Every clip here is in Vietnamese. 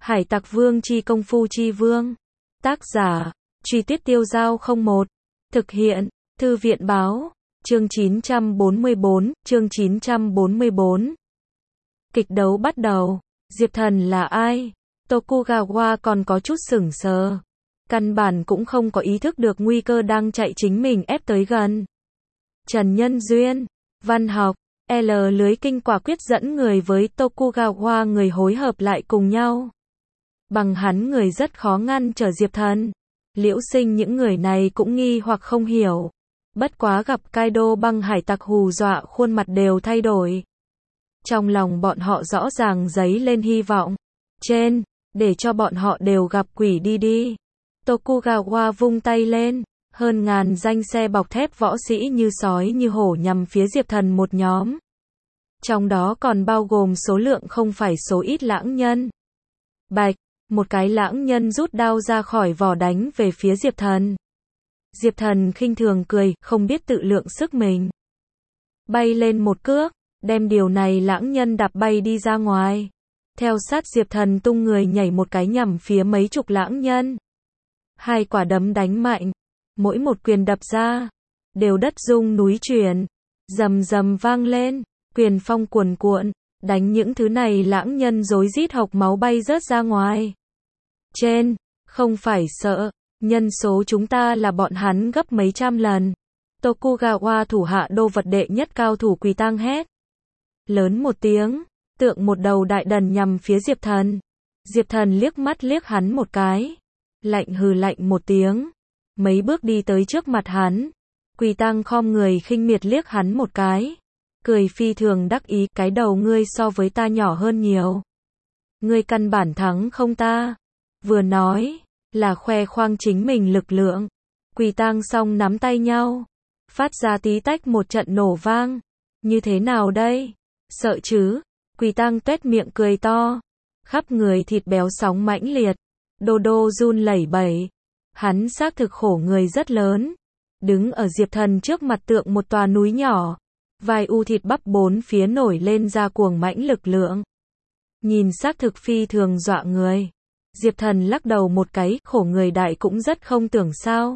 Hải Tặc Vương chi công phu chi vương. Tác giả, Truy Tuyết Tiêu Dao 01. Thực hiện, Thư viện báo. Chương 944, chương 944. Kịch đấu bắt đầu. Diệp Thần là ai? Tokugawa còn có chút sửng sờ. Căn bản cũng không có ý thức được nguy cơ đang chạy chính mình ép tới gần. Trần Nhân Duyên, văn học, L lưới kinh quả quyết dẫn người với Tokugawa người hối hợp lại cùng nhau. Bằng hắn người rất khó ngăn trở Diệp Thần. Liễu Sinh những người này cũng nghi hoặc không hiểu. Bất quá gặp Kaido băng hải tặc hù dọa khuôn mặt đều thay đổi. Trong lòng bọn họ rõ ràng dấy lên hy vọng. Trên, để cho bọn họ đều gặp quỷ đi đi. Tokugawa vung tay lên. Hơn ngàn danh xe bọc thép võ sĩ như sói như hổ nhằm phía Diệp Thần một nhóm. Trong đó còn bao gồm số lượng không phải số ít lãng nhân. Bạch, một cái lãng nhân rút đao ra khỏi vỏ đánh về phía Diệp Thần. Diệp Thần khinh thường cười, không biết tự lượng sức mình. Bay lên một cước, đem điều này lãng nhân đạp bay đi ra ngoài. Theo sát Diệp Thần tung người nhảy một cái nhằm phía mấy chục lãng nhân. Hai quả đấm đánh mạnh, mỗi một quyền đập ra, đều đất rung núi chuyển, rầm rầm vang lên, quyền phong cuồn cuộn, đánh những thứ này lãng nhân rối rít hộc máu bay rớt ra ngoài. Trên, không phải sợ, nhân số chúng ta là bọn hắn gấp mấy trăm lần. Tokugawa thủ hạ đô vật đệ nhất cao thủ Quỳ Tăng hét lớn một tiếng, tượng một đầu đại đần nhằm phía Diệp Thần. Diệp Thần liếc mắt liếc hắn một cái, lạnh hừ lạnh một tiếng, mấy bước đi tới trước mặt hắn. Quỳ Tăng khom người khinh miệt liếc hắn một cái, cười phi thường đắc ý, cái đầu ngươi so với ta nhỏ hơn nhiều. Ngươi căn bản thắng không ta. Vừa nói, là khoe khoang chính mình lực lượng. Quỳ Tăng song nắm tay nhau, phát ra tí tách một trận nổ vang. Như thế nào đây? Sợ chứ? Quỳ Tăng tuét miệng cười to, khắp người thịt béo sóng mãnh liệt, đô đô run lẩy bẩy. Hắn xác thực khổ người rất lớn, đứng ở Diệp Thần trước mặt tượng một tòa núi nhỏ, vai u thịt bắp bốn phía nổi lên ra cuồng mãnh lực lượng. Nhìn xác thực phi thường dọa người. Diệp Thần lắc đầu một cái, khổ người đại cũng rất không tưởng sao.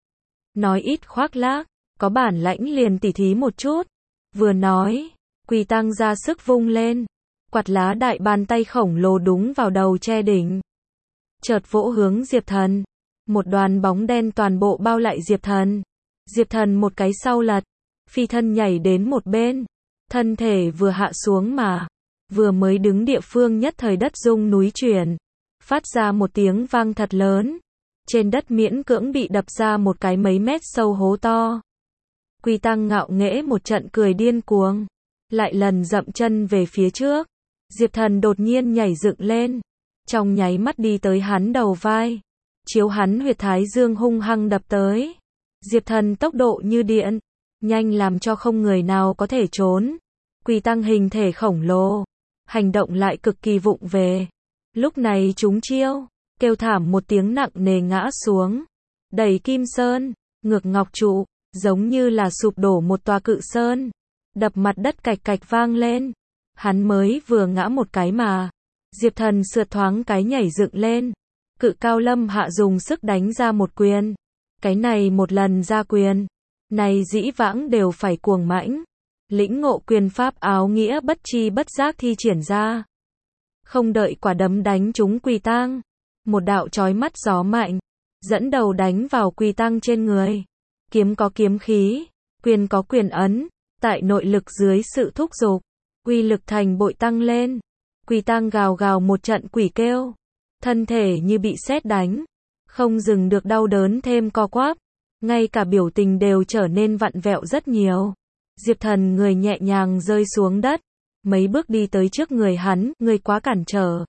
Nói ít khoác lác, có bản lãnh liền tỉ thí một chút. Vừa nói, Quỳ Tăng ra sức vung lên, quạt lá đại bàn tay khổng lồ đúng vào đầu che đỉnh. Chợt vỗ hướng Diệp Thần. Một đoàn bóng đen toàn bộ bao lại Diệp Thần. Diệp Thần một cái sau lật, phi thân nhảy đến một bên. Thân thể vừa hạ xuống mà, vừa mới đứng địa phương nhất thời đất rung núi chuyển. Phát ra một tiếng vang thật lớn. Trên đất miễn cưỡng bị đập ra một cái mấy mét sâu hố to. Quỳ Tăng ngạo nghễ một trận cười điên cuồng, lại lần dậm chân về phía trước. Diệp Thần đột nhiên nhảy dựng lên, trong nháy mắt đi tới hắn đầu vai, chiếu hắn huyệt thái dương hung hăng đập tới. Diệp Thần tốc độ như điện, nhanh làm cho không người nào có thể trốn. Quỳ Tăng hình thể khổng lồ, hành động lại cực kỳ vụng về. Lúc này chúng chiêu, kêu thảm một tiếng nặng nề ngã xuống. Đẩy Kim Sơn, ngược ngọc trụ, giống như là sụp đổ một tòa cự sơn. Đập mặt đất cạch cạch vang lên. Hắn mới vừa ngã một cái mà. Diệp Thần sượt thoáng cái nhảy dựng lên. Cự cao lâm hạ dùng sức đánh ra một quyền. Cái này một lần ra quyền, này dĩ vãng đều phải cuồng mãnh. Lĩnh ngộ quyền pháp áo nghĩa bất chi bất giác thi triển ra. Không đợi quả đấm đánh trúng Quỳ Tăng, một đạo chói mắt gió mạnh, dẫn đầu đánh vào Quỳ Tăng trên người. Kiếm có kiếm khí, quyền có quyền ấn, tại nội lực dưới sự thúc giục, uy lực thành bội tăng lên. Quỳ Tăng gào gào một trận quỷ kêu, thân thể như bị sét đánh, không dừng được đau đớn thêm co quắp, ngay cả biểu tình đều trở nên vặn vẹo rất nhiều. Diệp Thần người nhẹ nhàng rơi xuống đất, mấy bước đi tới trước người hắn, ngươi quá cản trở.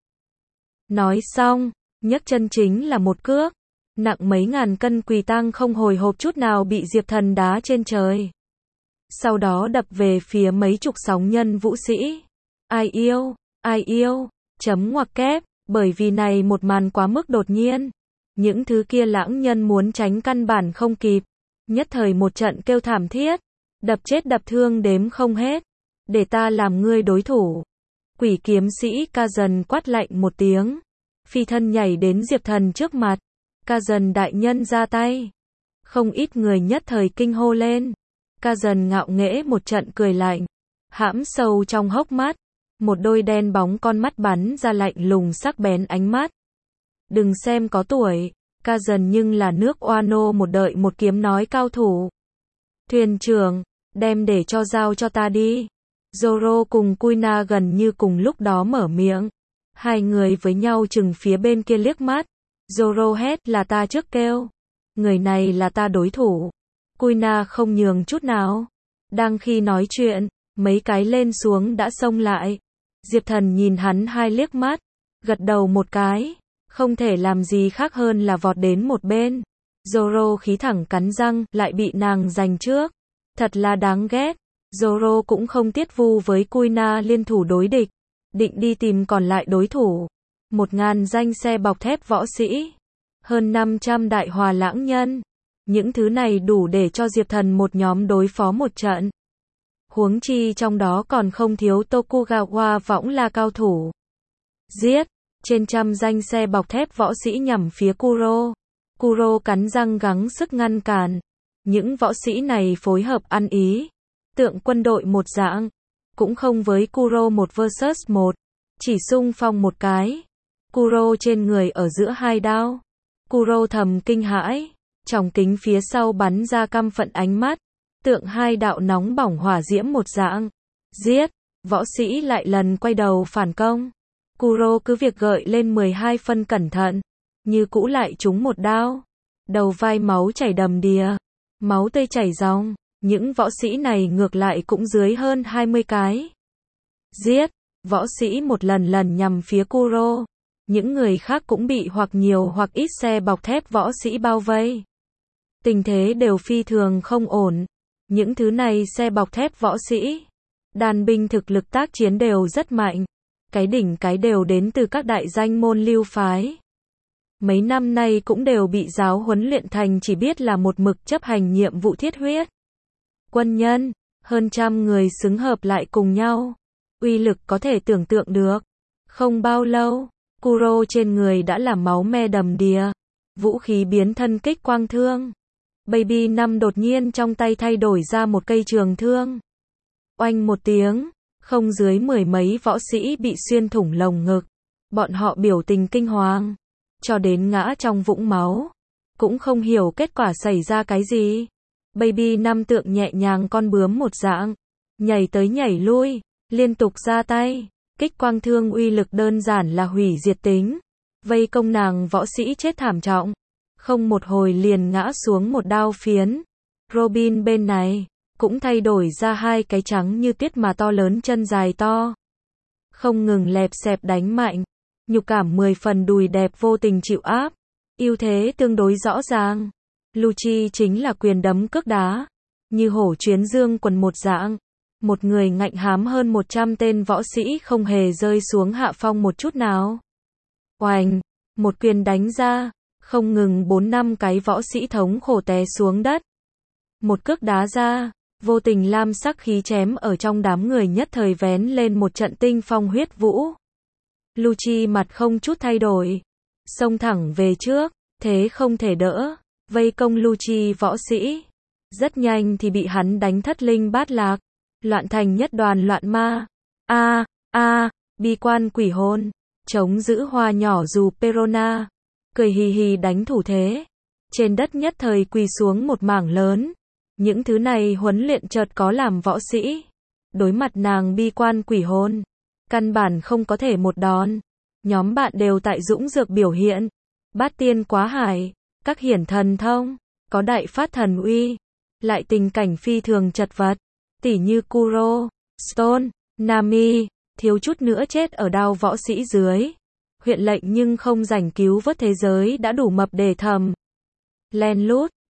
Nói xong, nhấc chân chính là một cước, nặng mấy ngàn cân. Quỳ Tăng không hồi hộp chút nào bị Diệp Thần đá trên trời. Sau đó đập về phía mấy chục sóng nhân vũ sĩ. Ai yêu, chấm ngoặc kép, bởi vì này một màn quá mức đột nhiên. Những thứ kia lãng nhân muốn tránh căn bản không kịp. Nhất thời một trận kêu thảm thiết, đập chết đập thương đếm không hết. Để ta làm ngươi đối thủ. Quỷ kiếm sĩ Ca Dần quát lạnh một tiếng. phi thân nhảy đến Diệp Thần trước mặt. Ca dần đại nhân ra tay. Không ít người nhất thời kinh hô lên. Ca dần ngạo nghễ một trận cười lạnh. Hãm sâu trong hốc mắt. Một đôi đen bóng con mắt bắn ra lạnh lùng sắc bén ánh mắt. Đừng xem có tuổi. Ca dần nhưng là nước Oano một đợi một kiếm nói cao thủ. Thuyền trưởng, đem để cho giao cho ta đi. Zoro cùng Kuina gần như cùng lúc đó mở miệng. Hai người với nhau chừng phía bên kia liếc mắt. Zoro hét là ta trước kêu. Người này là ta đối thủ. Kuina không nhường chút nào. Đang khi nói chuyện, mấy cái lên xuống đã xông lại. Diệp Thần nhìn hắn hai liếc mắt, gật đầu một cái. Không thể làm gì khác hơn là vọt đến một bên. Zoro khí thẳng cắn răng, lại bị nàng giành trước. Thật là đáng ghét. Zoro cũng không tiết vu với Kuina liên thủ đối địch. Định đi tìm còn lại đối thủ. 1000 danh xe bọc thép võ sĩ. Hơn 500 đại hòa lãng nhân. Những thứ này đủ để cho Diệp Thần một nhóm đối phó một trận. Huống chi trong đó còn không thiếu Tokugawa võng là cao thủ. Giết! Trên trăm danh xe bọc thép võ sĩ nhằm phía Kuro. Kuro cắn răng gắng sức ngăn cản. Những võ sĩ này phối hợp ăn ý. Tượng quân đội một dạng. Cũng không với Kuro một versus một. Chỉ xung phong một cái. Kuro trên người ở giữa hai đao. Kuro thầm kinh hãi. Tròng kính phía sau bắn ra căm phận ánh mắt. Tượng hai đạo nóng bỏng hỏa diễm một dạng. Giết! Võ sĩ lại lần quay đầu phản công. Kuro cứ việc gợi lên 12 phân cẩn thận. Như cũ lại trúng một đao. Đầu vai máu chảy đầm đìa. Máu tươi chảy ròng. Những võ sĩ này ngược lại cũng dưới hơn 20 cái. Giết! Võ sĩ một lần lần nhằm phía Kuro. Những người khác cũng bị hoặc nhiều hoặc ít xe bọc thép võ sĩ bao vây. Tình thế đều phi thường không ổn. Những thứ này xe bọc thép võ sĩ. Đàn binh thực lực tác chiến đều rất mạnh. Cái đỉnh cái đều đến từ các đại danh môn lưu phái. Mấy năm nay cũng đều bị giáo huấn luyện thành chỉ biết là một mực chấp hành nhiệm vụ thiết huyết. Quân nhân, hơn trăm người xứng hợp lại cùng nhau. Uy lực có thể tưởng tượng được. Không bao lâu, Kuro trên người đã là máu me đầm đìa. Vũ khí biến thân kích quang thương. Baby 5 đột nhiên trong tay thay đổi ra một cây trường thương. Oanh một tiếng, không dưới 10 mấy võ sĩ bị xuyên thủng lồng ngực. Bọn họ biểu tình kinh hoàng, cho đến ngã trong vũng máu. Cũng không hiểu kết quả xảy ra cái gì. Baby 5 tượng nhẹ nhàng con bướm một dạng. Nhảy tới nhảy lui, liên tục ra tay. Kích quang thương uy lực đơn giản là hủy diệt tính. Vây công nàng võ sĩ chết thảm trọng. Không một hồi liền ngã xuống một đao phiến. Robin bên này, cũng thay đổi ra hai cái trắng như tuyết mà to lớn chân dài to. Không ngừng lẹp xẹp đánh mạnh. Nhục cảm 10 phần đùi đẹp vô tình chịu áp. Ưu thế tương đối rõ ràng. Lucci chính là quyền đấm cước đá. Như hổ chuyến dương quần một dạng. Một người ngạnh hám hơn 100 tên võ sĩ không hề rơi xuống hạ phong một chút nào. Oành! Một quyền đánh ra. Không ngừng 4-5 cái võ sĩ thống khổ té xuống đất. Một cước đá ra. Vô tình lam sắc khí chém ở trong đám người nhất thời vén lên một trận tinh phong huyết vũ. Lucci mặt không chút thay đổi. Xông thẳng về trước. Thế không thể đỡ. Vây công Lucci võ sĩ. Rất nhanh thì bị hắn đánh thất linh bát lạc. Loạn thành nhất đoàn loạn ma. Bi quan quỷ hồn. Chống giữ hoa nhỏ dù Perona. Cười hì hì đánh thủ thế. Trên đất nhất thời quỳ xuống một mảng lớn. Những thứ này huấn luyện chợt có làm võ sĩ. Đối mặt nàng bi quan quỷ hồn. Căn bản không có thể một đòn. Nhóm bạn đều tại dũng dược biểu hiện. Bát tiên quá hải. Các hiển thần thông. Có đại phát thần uy. Lại tình cảnh phi thường chật vật. Tỉ như Kuro, Stone, Nami. Thiếu chút nữa chết ở đao võ sĩ dưới. Huyện lệnh nhưng không rảnh cứu vớt thế giới đã đủ mập để thầm. Len lút,